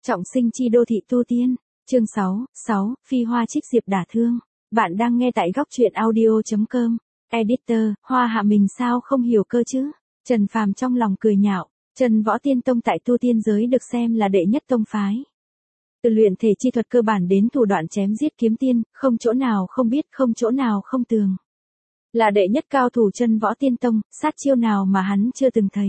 Trọng sinh chi đô thị tu tiên, chương 6, Phi Hoa trích diệp đả thương. Bạn đang nghe tại góc truyện audio.com. Editor, Hoa Hạ mình sao không hiểu cơ chứ? Trần Phàm trong lòng cười nhạo, Trần Võ Tiên Tông tại tu tiên giới được xem là đệ nhất tông phái. Từ luyện thể chi thuật cơ bản đến thủ đoạn chém giết kiếm tiên, không chỗ nào không biết, không chỗ nào không tường. Là đệ nhất cao thủ Trần Võ Tiên Tông, sát chiêu nào mà hắn chưa từng thấy.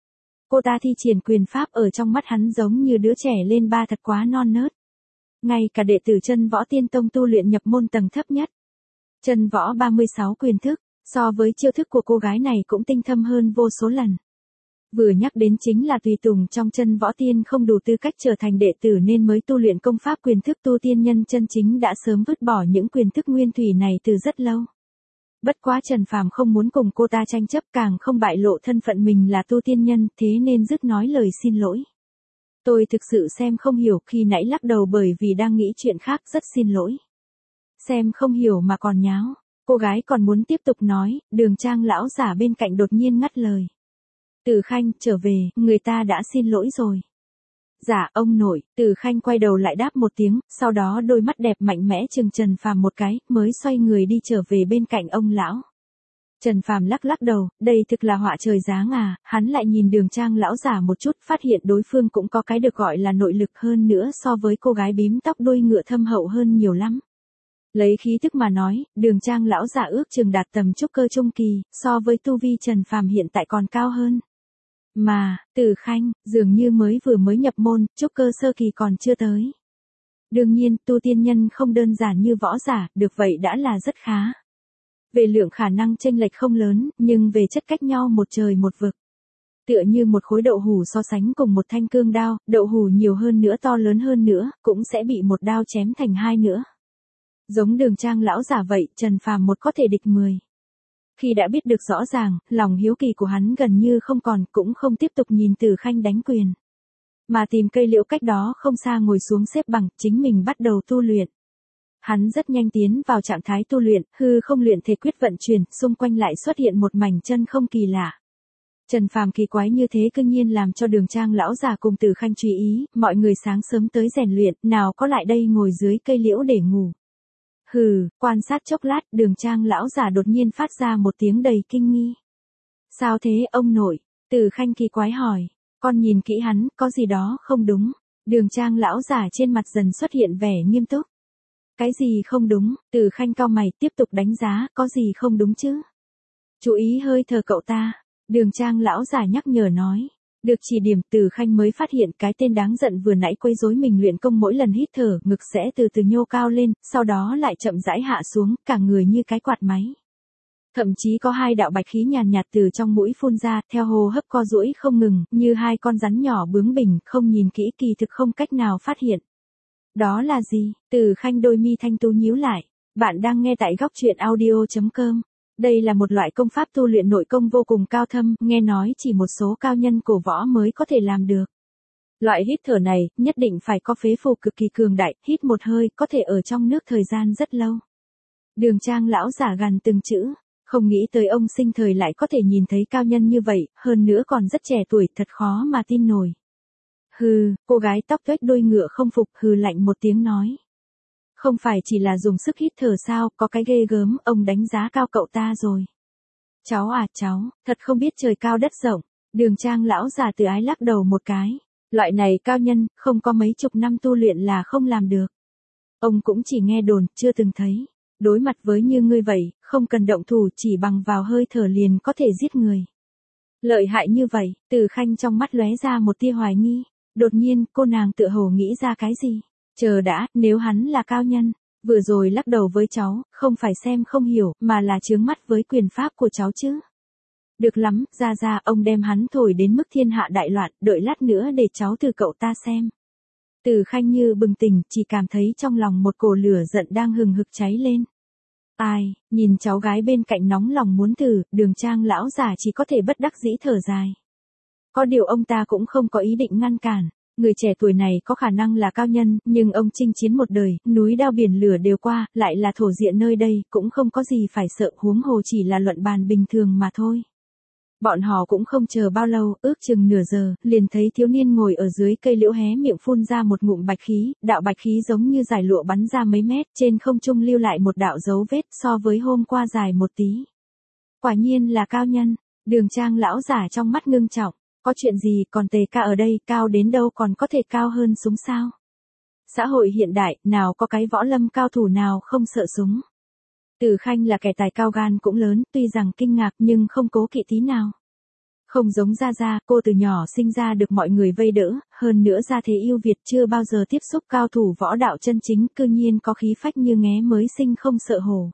Cô ta thi triển quyền pháp ở trong mắt hắn giống như đứa trẻ lên ba thật quá non nớt. Ngay cả đệ tử Trần Võ Tiên Tông tu luyện nhập môn tầng thấp nhất. Trần Võ 36 quyền thức, so với chiêu thức của cô gái này cũng tinh thâm hơn vô số lần. Vừa nhắc đến chính là tùy tùng trong Trần Võ Tiên không đủ tư cách trở thành đệ tử nên mới tu luyện công pháp quyền thức, tu tiên nhân chân chính đã sớm vứt bỏ những quyền thức nguyên thủy này từ rất lâu. Bất quá Trần Phàm không muốn cùng cô ta tranh chấp, càng không bại lộ thân phận mình là tu tiên nhân, thế nên dứt nói lời xin lỗi. Tôi thực sự xem không hiểu, khi nãy lắc đầu bởi vì đang nghĩ chuyện khác, rất xin lỗi. Xem không hiểu mà còn nháo. Cô gái còn muốn tiếp tục nói, Đường Trang lão giả bên cạnh đột nhiên ngắt lời. Từ Khanh, trở về, người ta đã xin lỗi rồi. Dạ, ông nội. Từ Khanh quay đầu lại đáp một tiếng, sau đó đôi mắt đẹp mạnh mẽ chừng Trần Phàm một cái, mới xoay người đi trở về bên cạnh ông lão. Trần Phàm lắc lắc đầu, đây thực là họa trời giáng à, hắn lại nhìn Đường Trang lão giả một chút, phát hiện đối phương cũng có cái được gọi là nội lực, hơn nữa so với cô gái bím tóc đuôi ngựa thâm hậu hơn nhiều lắm. Lấy khí thức mà nói, Đường Trang lão giả ước chừng đạt tầm trúc cơ trung kỳ, so với tu vi Trần Phàm hiện tại còn cao hơn. Mà, Từ Khanh, dường như vừa mới nhập môn, trúc cơ sơ kỳ còn chưa tới. Đương nhiên, tu tiên nhân không đơn giản như võ giả, được vậy đã là rất khá. Về lượng khả năng chênh lệch không lớn, nhưng về chất cách nhau một trời một vực. Tựa như một khối đậu hủ so sánh cùng một thanh cương đao, đậu hủ nhiều hơn nữa, to lớn hơn nữa, cũng sẽ bị một đao chém thành hai nữa. Giống Đường Trang lão giả vậy, Trần Phàm một có thể địch 10. Khi đã biết được rõ ràng, lòng hiếu kỳ của hắn gần như không còn, cũng không tiếp tục nhìn Từ Khanh đánh quyền. Mà tìm cây liễu cách đó không xa ngồi xuống xếp bằng, chính mình bắt đầu tu luyện. Hắn rất nhanh tiến vào trạng thái tu luyện, hư không luyện thể quyết vận chuyển, xung quanh lại xuất hiện một mảnh chân không kỳ lạ. Trần Phàm kỳ quái như thế cương nhiên làm cho Đường Trang lão già cùng Từ Khanh chú ý, mọi người sáng sớm tới rèn luyện, nào có lại đây ngồi dưới cây liễu để ngủ. Hừ, quan sát chốc lát, Đường Trang lão già đột nhiên phát ra một tiếng đầy kinh nghi. Sao thế ông nội? Từ Khanh kỳ quái hỏi, con nhìn kỹ hắn, có gì đó không đúng. Đường Trang lão già trên mặt dần xuất hiện vẻ nghiêm túc. Cái gì không đúng? Từ Khanh cau mày, tiếp tục đánh giá, có gì không đúng chứ? Chú ý hơi thở cậu ta. Đường Trang lão già nhắc nhở nói. Được chỉ điểm, Từ Khanh mới phát hiện cái tên đáng giận vừa nãy quấy rối mình luyện công, mỗi lần hít thở, ngực sẽ từ từ nhô cao lên, sau đó lại chậm rãi hạ xuống, cả người như cái quạt máy. Thậm chí có hai đạo bạch khí nhàn nhạt từ trong mũi phun ra, theo hô hấp co duỗi không ngừng, như hai con rắn nhỏ bướng bỉnh, không nhìn kỹ kỳ thực không cách nào phát hiện. Đó là gì? Từ Khanh đôi mi thanh tú nhíu lại. Bạn đang nghe tại góc truyện audio.com. Đây là một loại công pháp tu luyện nội công vô cùng cao thâm, nghe nói chỉ một số cao nhân cổ võ mới có thể làm được. Loại hít thở này, nhất định phải có phế phủ cực kỳ cường đại, hít một hơi, có thể ở trong nước thời gian rất lâu. Đường Trang lão giả gằn từng chữ, không nghĩ tới ông sinh thời lại có thể nhìn thấy cao nhân như vậy, hơn nữa còn rất trẻ tuổi, thật khó mà tin nổi. Hừ, cô gái tóc tuếch đuôi ngựa không phục, hừ lạnh một tiếng nói. Không phải chỉ là dùng sức hít thở sao, có cái ghê gớm, ông đánh giá cao cậu ta rồi. Cháu à cháu, thật không biết trời cao đất rộng. Đường Trang lão già từ ái lắc đầu một cái. Loại này cao nhân, không có mấy chục năm tu luyện là không làm được. Ông cũng chỉ nghe đồn, chưa từng thấy. Đối mặt với như ngươi vậy, không cần động thủ, chỉ bằng vào hơi thở liền có thể giết người. Lợi hại như vậy, Từ Khanh trong mắt lóe ra một tia hoài nghi. Đột nhiên, cô nàng tựa hồ nghĩ ra cái gì. Chờ đã, nếu hắn là cao nhân, vừa rồi lắc đầu với cháu, không phải xem không hiểu, mà là chướng mắt với quyền pháp của cháu chứ. Được lắm, ra, ông đem hắn thổi đến mức thiên hạ đại loạn, đợi lát nữa để cháu từ cậu ta xem. Từ Khanh như bừng tỉnh, chỉ cảm thấy trong lòng một cỗ lửa giận đang hừng hực cháy lên. Ai, nhìn cháu gái bên cạnh nóng lòng muốn thử, Đường Trang lão già chỉ có thể bất đắc dĩ thở dài. Có điều ông ta cũng không có ý định ngăn cản. Người trẻ tuổi này có khả năng là cao nhân, nhưng ông chinh chiến một đời, núi đao biển lửa đều qua, lại là thổ diện nơi đây, cũng không có gì phải sợ, huống hồ chỉ là luận bàn bình thường mà thôi. Bọn họ cũng không chờ bao lâu, ước chừng nửa giờ, liền thấy thiếu niên ngồi ở dưới cây liễu hé miệng phun ra một ngụm bạch khí, đạo bạch khí giống như dải lụa bắn ra mấy mét, trên không trung lưu lại một đạo dấu vết so với hôm qua dài một tí. Quả nhiên là cao nhân, Đường Trang lão giả trong mắt ngưng trọng, có chuyện gì còn Tề ca ở đây, cao đến đâu còn có thể cao hơn súng sao? Xã hội hiện đại, nào có cái võ lâm cao thủ nào không sợ súng. Từ Khanh là kẻ tài cao gan cũng lớn, tuy rằng kinh ngạc nhưng không cố kỵ tí nào. Không giống Gia Gia, cô từ nhỏ sinh ra được mọi người vây đỡ, hơn nữa gia thế yêu Việt chưa bao giờ tiếp xúc cao thủ võ đạo chân chính, cư nhiên có khí phách như ngé mới sinh không sợ hổ.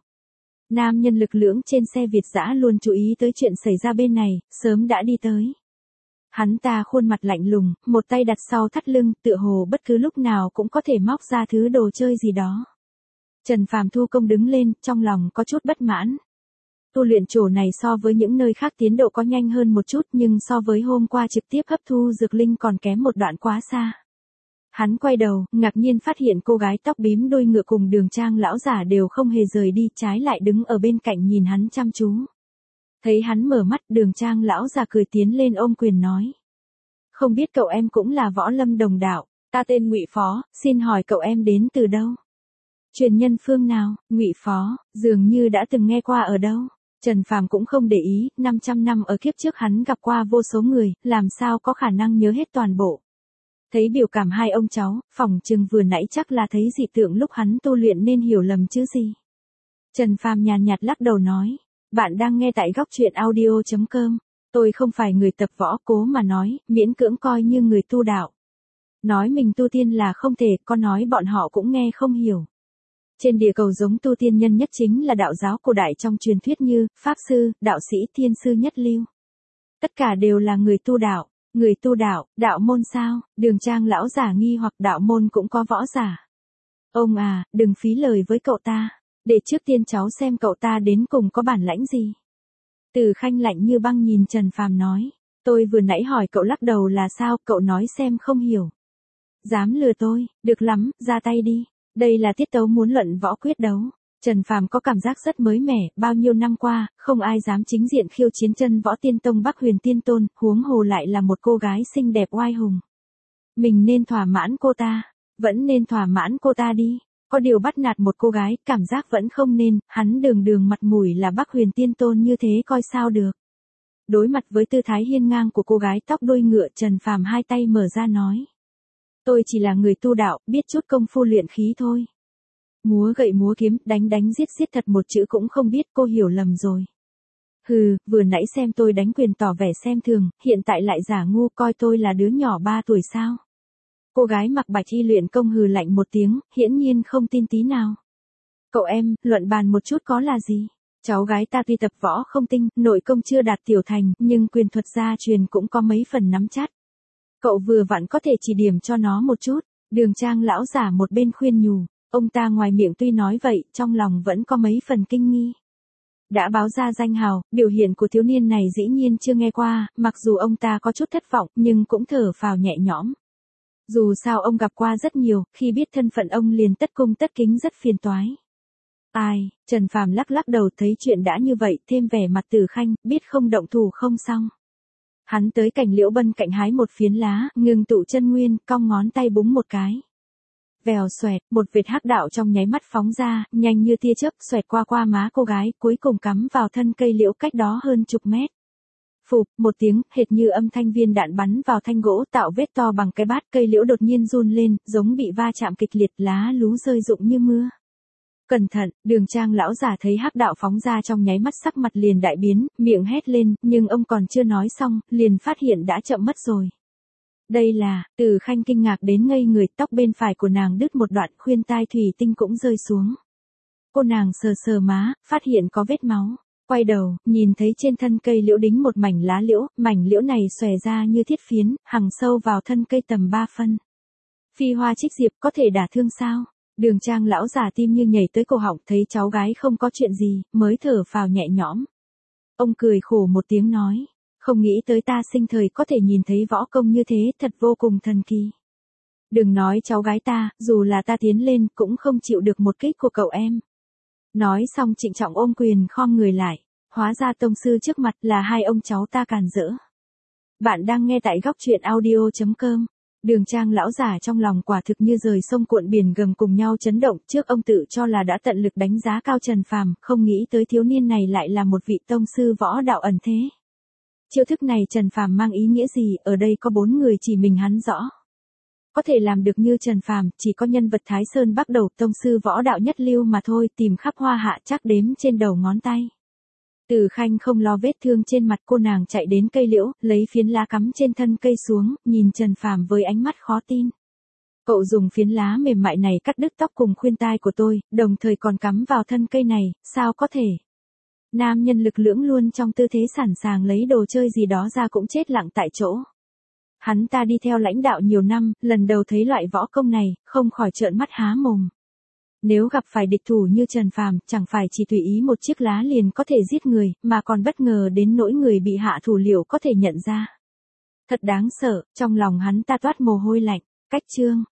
Nam nhân lực lưỡng trên xe Việt dã luôn chú ý tới chuyện xảy ra bên này, sớm đã đi tới. Hắn ta khuôn mặt lạnh lùng, một tay đặt sau thắt lưng, tựa hồ bất cứ lúc nào cũng có thể móc ra thứ đồ chơi gì đó. Trần Phàm thu công đứng lên, trong lòng có chút bất mãn. Tu luyện chỗ này so với những nơi khác tiến độ có nhanh hơn một chút nhưng so với hôm qua trực tiếp hấp thu dược linh còn kém một đoạn quá xa. Hắn quay đầu, ngạc nhiên phát hiện cô gái tóc bím đuôi ngựa cùng Đường Trang lão giả đều không hề rời đi, trái lại đứng ở bên cạnh nhìn hắn chăm chú. Thấy hắn mở mắt, Đường Trang lão già cười tiến lên ôm quyền nói. Không biết cậu em cũng là võ lâm đồng đạo, ta tên Ngụy Phó, xin hỏi cậu em đến từ đâu? Truyền nhân phương nào? Ngụy Phó, dường như đã từng nghe qua ở đâu? Trần Phàm cũng không để ý, 500 năm ở kiếp trước hắn gặp qua vô số người, làm sao có khả năng nhớ hết toàn bộ. Thấy biểu cảm hai ông cháu, phỏng chừng vừa nãy chắc là thấy dị tượng lúc hắn tu luyện nên hiểu lầm chứ gì. Trần Phàm nhàn nhạt lắc đầu nói. Bạn đang nghe tại góc truyện audio.com. Tôi không phải người tập võ, cố mà nói, miễn cưỡng coi như người tu đạo. Nói mình tu tiên là không thể, có nói bọn họ cũng nghe không hiểu. Trên địa cầu giống tu tiên nhân nhất chính là đạo giáo cổ đại trong truyền thuyết như, Pháp Sư, Đạo Sĩ, Thiên Sư nhất lưu. Tất cả đều là người tu đạo. Người tu đạo, đạo môn sao? Đường Trang lão giả nghi hoặc đạo môn cũng có võ giả. Ông à, đừng phí lời với cậu ta. Để trước tiên cháu xem cậu ta đến cùng có bản lãnh gì. Từ Khanh lạnh như băng nhìn Trần Phàm nói. Tôi vừa nãy hỏi cậu lắc đầu là sao, cậu nói xem không hiểu. Dám lừa tôi, được lắm, ra tay đi. Đây là tiết tấu muốn luận võ quyết đấu. Trần Phàm có cảm giác rất mới mẻ, bao nhiêu năm qua, không ai dám chính diện khiêu chiến chân võ tiên tông Bắc Huyền Tiên Tôn, huống hồ lại là một cô gái xinh đẹp oai hùng. Mình nên thỏa mãn cô ta, vẫn nên thỏa mãn cô ta đi. Có điều bắt nạt một cô gái, cảm giác vẫn không nên, hắn đường mặt mũi là Bắc Huyền Tiên Tôn như thế coi sao được. Đối mặt với tư thái hiên ngang của cô gái tóc đuôi ngựa, Trần Phàm hai tay mở ra nói. Tôi chỉ là người tu đạo, biết chút công phu luyện khí thôi. Múa gậy múa kiếm, đánh giết thật một chữ cũng không biết, cô hiểu lầm rồi. Hừ, vừa nãy xem tôi đánh quyền tỏ vẻ xem thường, hiện tại lại giả ngu coi tôi là đứa nhỏ 3 tuổi sao. Cô gái mặc bạch y luyện công hừ lạnh một tiếng, hiển nhiên không tin tí nào. Cậu em, luận bàn một chút có là gì? Cháu gái ta tuy tập võ không tinh, nội công chưa đạt tiểu thành, nhưng quyền thuật gia truyền cũng có mấy phần nắm chắc. Cậu vừa vặn có thể chỉ điểm cho nó một chút. Đường Trang lão giả một bên khuyên nhủ, ông ta ngoài miệng tuy nói vậy, trong lòng vẫn có mấy phần kinh nghi. Đã báo ra danh hào, biểu hiện của thiếu niên này dĩ nhiên chưa nghe qua, mặc dù ông ta có chút thất vọng, nhưng cũng thở phào nhẹ nhõm. Dù sao ông gặp qua rất nhiều, khi biết thân phận ông liền tất cung tất kính rất phiền toái. Ai, Trần Phàm lắc đầu thấy chuyện đã như vậy, thêm vẻ mặt Từ Khanh, biết không động thủ không xong. Hắn tới cành liễu bên cạnh hái một phiến lá, ngừng tụ chân nguyên, cong ngón tay búng một cái. Vèo xoẹt, một vệt hắc đạo trong nháy mắt phóng ra, nhanh như tia chớp xoẹt qua má cô gái, cuối cùng cắm vào thân cây liễu cách đó hơn chục mét. Phụp, một tiếng, hệt như âm thanh viên đạn bắn vào thanh gỗ tạo vết to bằng cái bát, cây liễu đột nhiên run lên, giống bị va chạm kịch liệt, lá lú rơi rụng như mưa. Cẩn thận, Đường Trang lão giả thấy hắc đạo phóng ra trong nháy mắt sắc mặt liền đại biến, miệng hét lên, nhưng ông còn chưa nói xong, liền phát hiện đã chậm mất rồi. Đây là, Từ Khanh kinh ngạc đến ngây người, tóc bên phải của nàng đứt một đoạn, khuyên tai thủy tinh cũng rơi xuống. Cô nàng sờ má, phát hiện có vết máu. Quay đầu, nhìn thấy trên thân cây liễu đính một mảnh lá liễu, mảnh liễu này xòe ra như thiết phiến, hằng sâu vào thân cây tầm 3 phân. Phi hoa trích diệp có thể đả thương sao? Đường Trang lão giả tim như nhảy tới cổ họng, thấy cháu gái không có chuyện gì, mới thở phào nhẹ nhõm. Ông cười khổ một tiếng nói, không nghĩ tới ta sinh thời có thể nhìn thấy võ công như thế, thật vô cùng thần kỳ. Đừng nói cháu gái ta, dù là ta tiến lên cũng không chịu được một kích của cậu em. Nói xong trịnh trọng ôm quyền khom người lại. Hóa ra tông sư trước mặt là hai ông cháu ta càn rỡ. Bạn đang nghe tại góc truyện audio.com. Đường Trang lão giả trong lòng quả thực như rời sông cuộn biển gầm cùng nhau chấn động, trước ông tự cho là đã tận lực đánh giá cao Trần Phàm, không nghĩ tới thiếu niên này lại là một vị tông sư võ đạo ẩn thế. Chiêu thức này Trần Phàm mang ý nghĩa gì, ở đây có 4 người chỉ mình hắn rõ. Có thể làm được như Trần Phàm, chỉ có nhân vật Thái Sơn bắt đầu tông sư võ đạo nhất lưu mà thôi, tìm khắp hoa hạ chắc đếm trên đầu ngón tay. Từ Khanh không lo vết thương trên mặt, cô nàng chạy đến cây liễu, lấy phiến lá cắm trên thân cây xuống, nhìn Trần Phàm với ánh mắt khó tin. Cậu dùng phiến lá mềm mại này cắt đứt tóc cùng khuyên tai của tôi, đồng thời còn cắm vào thân cây này, sao có thể? Nam nhân lực lưỡng luôn trong tư thế sẵn sàng lấy đồ chơi gì đó ra cũng chết lặng tại chỗ. Hắn ta đi theo lãnh đạo nhiều năm, lần đầu thấy loại võ công này, không khỏi trợn mắt há mồm. Nếu gặp phải địch thủ như Trần Phàm, chẳng phải chỉ tùy ý một chiếc lá liền có thể giết người, mà còn bất ngờ đến nỗi người bị hạ thủ liệu có thể nhận ra. Thật đáng sợ, trong lòng hắn ta toát mồ hôi lạnh. Cách chương